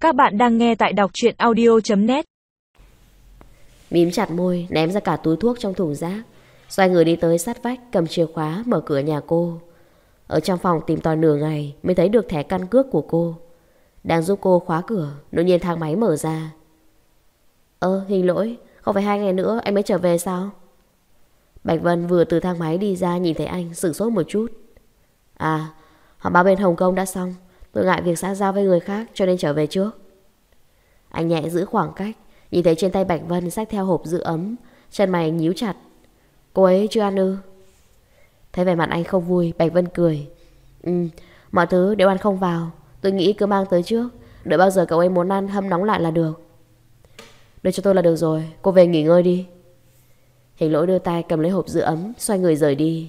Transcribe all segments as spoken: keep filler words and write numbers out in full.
Các bạn đang nghe tại đọc truyện audio chấm net. Mím chặt môi, ném ra cả túi thuốc trong thùng rác, xoay người đi tới sát vách, cầm chìa khóa mở cửa nhà cô. Ở trong phòng tìm tòi nửa ngày mới thấy được thẻ căn cước của cô. Đang giúp cô khóa cửa, đột nhiên thang máy mở ra. Ơ, hình lỗi, không phải hai ngày nữa anh mới trở về sao? Bạch Vân vừa từ thang máy đi ra nhìn thấy anh, sửng sốt một chút. À, họ báo bên Hồng Kông đã xong, tôi ngại việc xã giao với người khác cho nên trở về trước. Anh nhẹ giữ khoảng cách, nhìn thấy trên tay Bạch Vân xách theo hộp giữ ấm, chân mày nhíu chặt. Cô ấy chưa ăn ư? Thấy vẻ mặt anh không vui, Bạch Vân cười. Ừ, mọi thứ đều ăn không vào, tôi nghĩ cứ mang tới trước, đợi bao giờ cậu ấy muốn ăn hâm nóng lại là được. Đưa cho tôi là được rồi, cô về nghỉ ngơi đi. Hình lỗi đưa tay cầm lấy hộp giữ ấm, xoay người rời đi.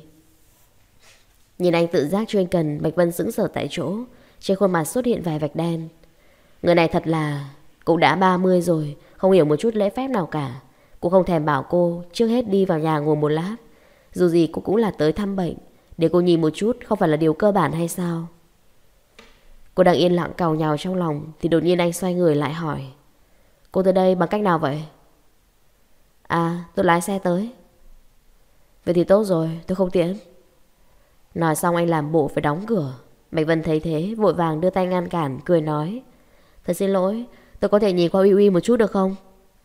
Nhìn anh tự giác chuyên cần, Bạch Vân sững sờ tại chỗ, trên khuôn mặt xuất hiện vài vạch đen. Người này thật là cũng đã ba mươi rồi, không hiểu một chút lễ phép nào cả. Cô không thèm bảo cô trước hết đi vào nhà ngồi một lát. Dù gì cô cũng là tới thăm bệnh, để cô nhìn một chút không phải là điều cơ bản hay sao? Cô đang yên lặng càu nhàu trong lòng thì đột nhiên anh xoay người lại hỏi. Cô tới đây bằng cách nào vậy? À, tôi lái xe tới. Vậy thì tốt rồi, tôi không tiễn. Nói xong anh làm bộ phải đóng cửa. Bạch Vân thấy thế vội vàng đưa tay ngăn cản, cười nói. Thật xin lỗi, tôi có thể nhìn qua Uy Uy một chút được không?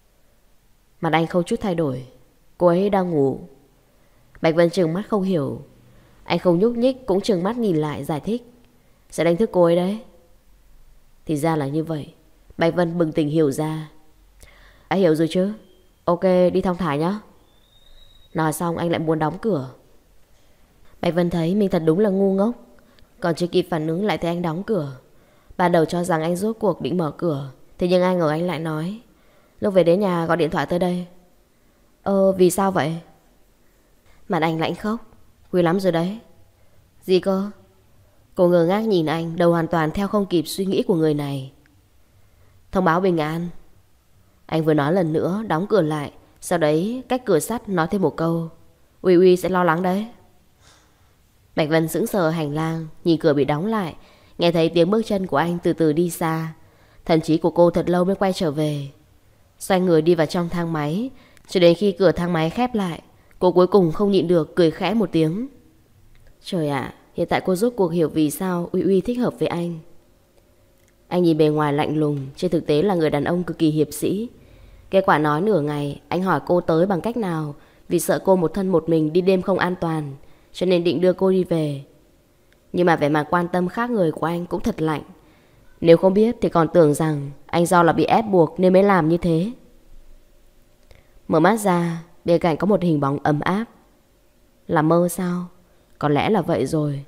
Mặt anh không chút thay đổi. Cô ấy đang ngủ. Bạch Vân trừng mắt không hiểu. Anh không nhúc nhích cũng trừng mắt nhìn lại giải thích. Sẽ đánh thức cô ấy đấy. Thì ra là như vậy. Bạch Vân bừng tỉnh hiểu ra. Đã hiểu rồi chứ? Ok, đi thong thả nhé. Nói xong anh lại muốn đóng cửa. Bạch Vân thấy mình thật đúng là ngu ngốc. Còn chưa kịp phản ứng lại thấy anh đóng cửa. Ban đầu cho rằng anh rốt cuộc định mở cửa, thế nhưng ai ngờ anh lại nói. Lúc về đến nhà gọi điện thoại tới đây. Ờ, vì sao vậy? Mặt anh lạnh khóc. Quý lắm rồi đấy. Gì cơ? Cô ngơ ngác nhìn anh, đầu hoàn toàn theo không kịp suy nghĩ của người này. Thông báo bình an. Anh vừa nói lần nữa, đóng cửa lại. Sau đấy cách cửa sắt nói thêm một câu. Uy Uy sẽ lo lắng đấy. Bạch Vân sững sờ hành lang, nhìn cửa bị đóng lại, nghe thấy tiếng bước chân của anh từ từ đi xa. Thần trí của cô thật lâu mới quay trở về. Xoay người đi vào trong thang máy, cho đến khi cửa thang máy khép lại, cô cuối cùng không nhịn được cười khẽ một tiếng. Trời ạ, hiện tại cô rốt cuộc hiểu vì sao Uy Uy thích hợp với anh. Anh nhìn bề ngoài lạnh lùng, trên thực tế là người đàn ông cực kỳ hiệp sĩ. Kết quả nói nửa ngày, anh hỏi cô tới bằng cách nào, vì sợ cô một thân một mình đi đêm không an toàn, cho nên định đưa cô đi về. Nhưng mà vẻ mặt quan tâm khác người của anh cũng thật lạnh. Nếu không biết thì còn tưởng rằng anh do là bị ép buộc nên mới làm như thế. Mở mắt ra, bên cạnh có một hình bóng ấm áp. Là mơ sao? Có lẽ là vậy rồi.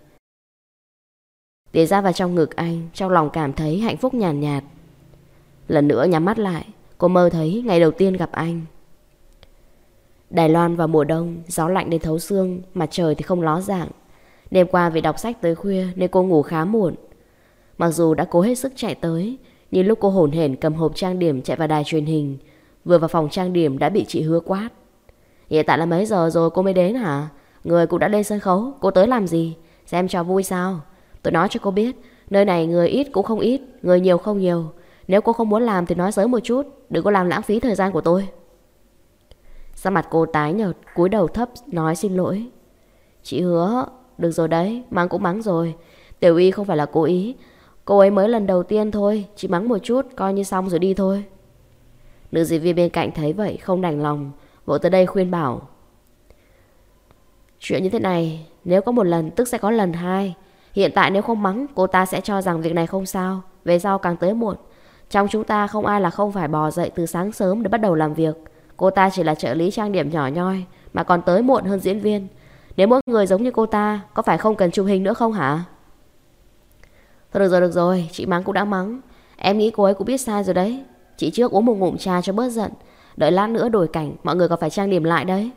Tiến ra vào trong ngực anh, trong lòng cảm thấy hạnh phúc nhàn nhạt, nhạt. Lần nữa nhắm mắt lại, cô mơ thấy ngày đầu tiên gặp anh. Đài Loan vào mùa đông, gió lạnh đến thấu xương, mặt trời thì không ló dạng. Đêm qua vì đọc sách tới khuya nên cô ngủ khá muộn. Mặc dù đã cố hết sức chạy tới, nhưng lúc cô hổn hển cầm hộp trang điểm chạy vào đài truyền hình, vừa vào phòng trang điểm đã bị chị Hứa quát. Hiện tại là mấy giờ rồi cô mới đến hả? Người cũng đã lên sân khấu, cô tới làm gì? Xem trò vui sao? Tôi nói cho cô biết, nơi này người ít cũng không ít, người nhiều không nhiều. Nếu cô không muốn làm thì nói sớm một chút, đừng có làm lãng phí thời gian của tôi. Sắc mặt cô tái nhợt, cúi đầu thấp nói xin lỗi. Chị Hứa, được rồi đấy, mắng cũng mắng rồi. Tiểu Y không phải là cố ý, cô ấy mới lần đầu tiên thôi, chỉ mắng một chút coi như xong rồi đi thôi. Nữ diễn viên bên cạnh thấy vậy không đành lòng, vội tới đây khuyên bảo. Chuyện như thế này, nếu có một lần tức sẽ có lần hai. Hiện tại nếu không mắng, cô ta sẽ cho rằng việc này không sao, về sau càng tới muộn. Trong chúng ta không ai là không phải bò dậy từ sáng sớm để bắt đầu làm việc. Cô ta chỉ là trợ lý trang điểm nhỏ nhoi, mà còn tới muộn hơn diễn viên. Nếu mỗi người giống như cô ta, có phải không cần chụp hình nữa không hả? Thôi được rồi, được rồi, chị mắng cũng đã mắng. Em nghĩ cô ấy cũng biết sai rồi đấy. Chị trước uống một ngụm trà cho bớt giận, đợi lát nữa đổi cảnh, mọi người còn phải trang điểm lại đấy.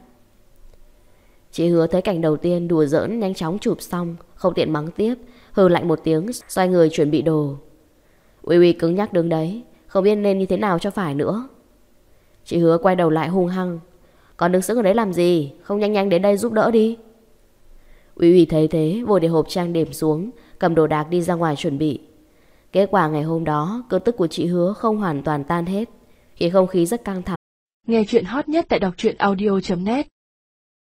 Chị Hứa thấy cảnh đầu tiên đùa giỡn nhanh chóng chụp xong, không tiện mắng tiếp, hừ lạnh một tiếng, xoay người chuẩn bị đồ. Uy Uy cứng nhắc đứng đấy, không biết nên như thế nào cho phải nữa. Chị Hứa quay đầu lại hung hăng. Còn đứng sững ở đấy làm gì? Không nhanh nhanh đến đây giúp đỡ đi. Uy Uy thấy thế vội để hộp trang điểm xuống, cầm đồ đạc đi ra ngoài chuẩn bị. Kết quả ngày hôm đó, cơn tức của chị Hứa không hoàn toàn tan hết, khi không khí rất căng thẳng. Nghe chuyện hot nhất tại đọc truyện audio chấm net.